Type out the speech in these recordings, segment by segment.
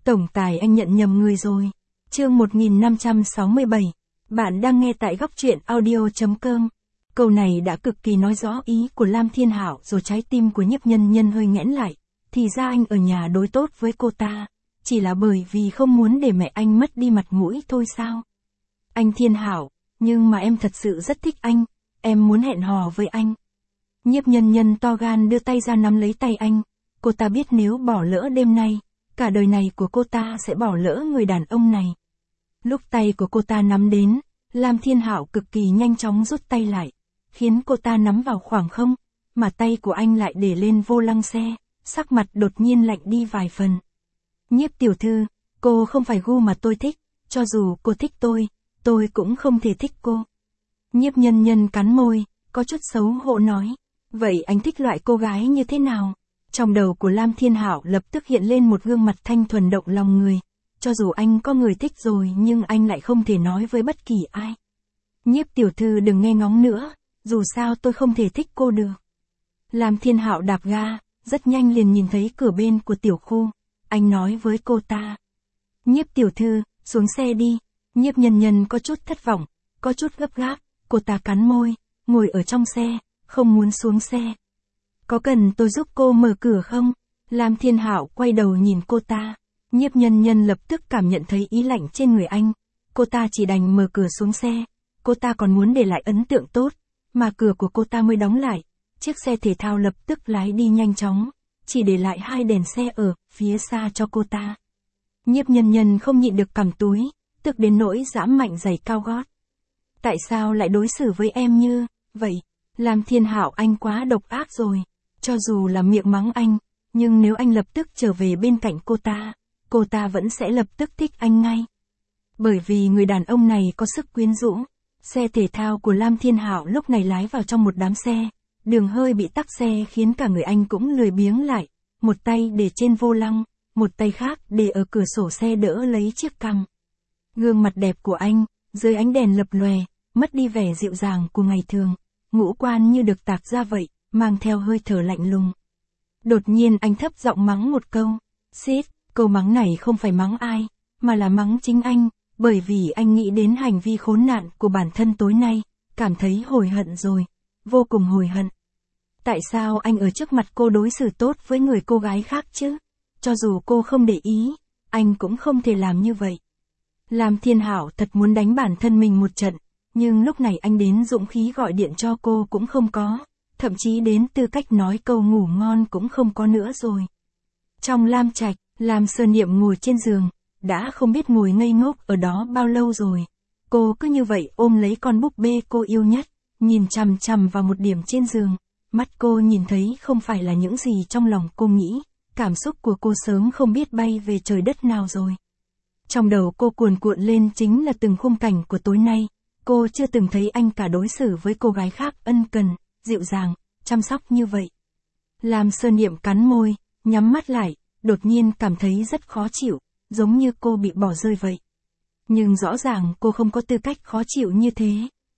Tổng tài anh nhận nhầm người rồi. Chương 1567. Bạn đang nghe tại góc truyện audio.com. Câu này đã cực kỳ nói rõ ý của Lam Thiên Hạo rồi trái tim của Nhiếp Nhân Nhân hơi nghẽn lại. Thì ra anh ở nhà đối tốt với cô ta. Chỉ là bởi vì không muốn để mẹ anh mất đi mặt mũi thôi sao? Anh Thiên Hạo, nhưng mà em thật sự rất thích anh. Em muốn hẹn hò với anh. Nhiếp Nhân Nhân to gan đưa tay ra nắm lấy tay anh. Cô ta biết nếu bỏ lỡ đêm nay, cả đời này của cô ta sẽ bỏ lỡ người đàn ông này. Lúc tay của cô ta nắm đến, Lam Thiên Hạo cực kỳ nhanh chóng rút tay lại, khiến cô ta nắm vào khoảng không, mà tay của anh lại để lên vô lăng xe, sắc mặt đột nhiên lạnh đi vài phần. Nhiếp tiểu thư, cô không phải gu mà tôi thích, cho dù cô thích tôi cũng không thể thích cô. Nhiếp Nhân Nhân cắn môi, có chút xấu hổ nói, vậy anh thích loại cô gái như thế nào? Trong đầu của Lam Thiên Hạo lập tức hiện lên một gương mặt thanh thuần động lòng người. Cho dù anh có người thích rồi nhưng anh lại không thể nói với bất kỳ ai. Nhiếp tiểu thư đừng nghe ngóng nữa, dù sao tôi không thể thích cô được. Lam Thiên Hạo đạp ga, rất nhanh liền nhìn thấy cửa bên của tiểu khu. Anh nói với cô ta. Nhiếp tiểu thư, xuống xe đi. Nhiếp Nhân Nhân có chút thất vọng, có chút gấp gáp, cô ta cắn môi, ngồi ở trong xe, không muốn xuống xe. Có cần tôi giúp cô mở cửa không? Lam Thiên Hạo quay đầu nhìn cô ta. Nhiếp Nhân Nhân lập tức cảm nhận thấy ý lạnh trên người anh. Cô ta chỉ đành mở cửa xuống xe. Cô ta còn muốn để lại ấn tượng tốt, mà cửa của cô ta mới đóng lại. Chiếc xe thể thao lập tức lái đi nhanh chóng, chỉ để lại hai đèn xe ở phía xa cho cô ta. Nhiếp Nhân Nhân không nhịn được cằm túi, tức đến nỗi giãm mạnh giày cao gót. Tại sao lại đối xử với em như vậy? Lam Thiên Hạo anh quá độc ác rồi. Cho dù là miệng mắng anh, nhưng nếu anh lập tức trở về bên cạnh cô ta vẫn sẽ lập tức thích anh ngay. Bởi vì người đàn ông này có sức quyến rũ. Xe thể thao của Lam Thiên Hạo lúc này lái vào trong một đám xe. Đường hơi bị tắc xe khiến cả người anh cũng lười biếng lại. Một tay để trên vô lăng, một tay khác để ở cửa sổ xe đỡ lấy chiếc cằm. Gương mặt đẹp của anh, dưới ánh đèn lập lòe, mất đi vẻ dịu dàng của ngày thường. Ngũ quan như được tạc ra vậy, mang theo hơi thở lạnh lùng. Đột nhiên anh thấp giọng mắng một câu. Xít, câu mắng này không phải mắng ai, mà là mắng chính anh, bởi vì anh nghĩ đến hành vi khốn nạn của bản thân tối nay, cảm thấy hối hận rồi, vô cùng hối hận. Tại sao anh ở trước mặt cô đối xử tốt với người cô gái khác chứ? Cho dù cô không để ý, anh cũng không thể làm như vậy. Lam Thiên Hạo thật muốn đánh bản thân mình một trận, nhưng lúc này anh đến dũng khí gọi điện cho cô cũng không có. Thậm chí đến tư cách nói câu ngủ ngon cũng không có nữa rồi. Trong Lam Trạch, Lam Sơ Niệm ngồi trên giường, đã không biết ngồi ngây ngốc ở đó bao lâu rồi. Cô cứ như vậy ôm lấy con búp bê cô yêu nhất, nhìn chằm chằm vào một điểm trên giường. Mắt cô nhìn thấy không phải là những gì trong lòng cô nghĩ, cảm xúc của cô sớm không biết bay về trời đất nào rồi. Trong đầu cô cuồn cuộn lên chính là từng khung cảnh của tối nay. Cô chưa từng thấy anh cả đối xử với cô gái khác ân cần, dịu dàng, chăm sóc như vậy. Lam Sơ Niệm cắn môi, nhắm mắt lại, đột nhiên cảm thấy rất khó chịu, giống như cô bị bỏ rơi vậy. Nhưng rõ ràng cô không có tư cách khó chịu như thế.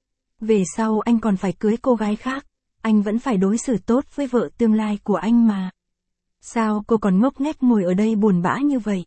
Về sau anh còn phải cưới cô gái khác, anh vẫn phải đối xử tốt với vợ tương lai của anh mà. Sao cô còn ngốc nghếch ngồi ở đây buồn bã như vậy?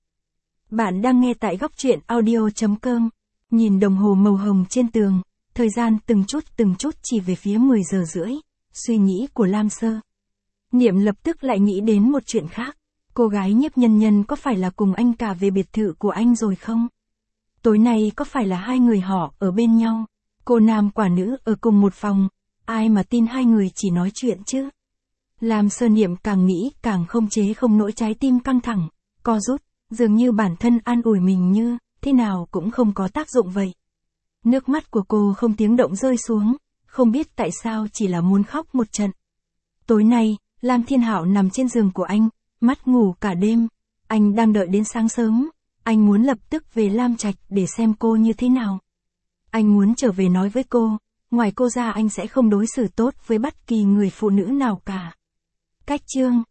Bạn đang nghe tại góc truyện audio.com. Nhìn đồng hồ màu hồng trên tường, thời gian từng chút chỉ về phía 10 giờ rưỡi. Suy nghĩ của Lam Sơ Niệm lập tức lại nghĩ đến một chuyện khác. Cô gái Nhiếp Nhân Nhân có phải là cùng anh cả về biệt thự của anh rồi không? Tối nay có phải là hai người họ ở bên nhau? Cô nam quả nữ ở cùng một phòng, ai mà tin hai người chỉ nói chuyện chứ? Lam Sơ Niệm càng nghĩ càng không chế không nổi, trái tim căng thẳng, co rút, dường như bản thân an ủi mình như thế nào cũng không có tác dụng vậy. Nước mắt của cô không tiếng động rơi xuống, không biết tại sao chỉ là muốn khóc một trận. Tối nay, Lam Thiên Hạo nằm trên giường của anh, mắt ngủ cả đêm. Anh đang đợi đến sáng sớm, anh muốn lập tức về Lam Trạch để xem cô như thế nào. Anh muốn trở về nói với cô, ngoài cô ra anh sẽ không đối xử tốt với bất kỳ người phụ nữ nào cả. Cách chương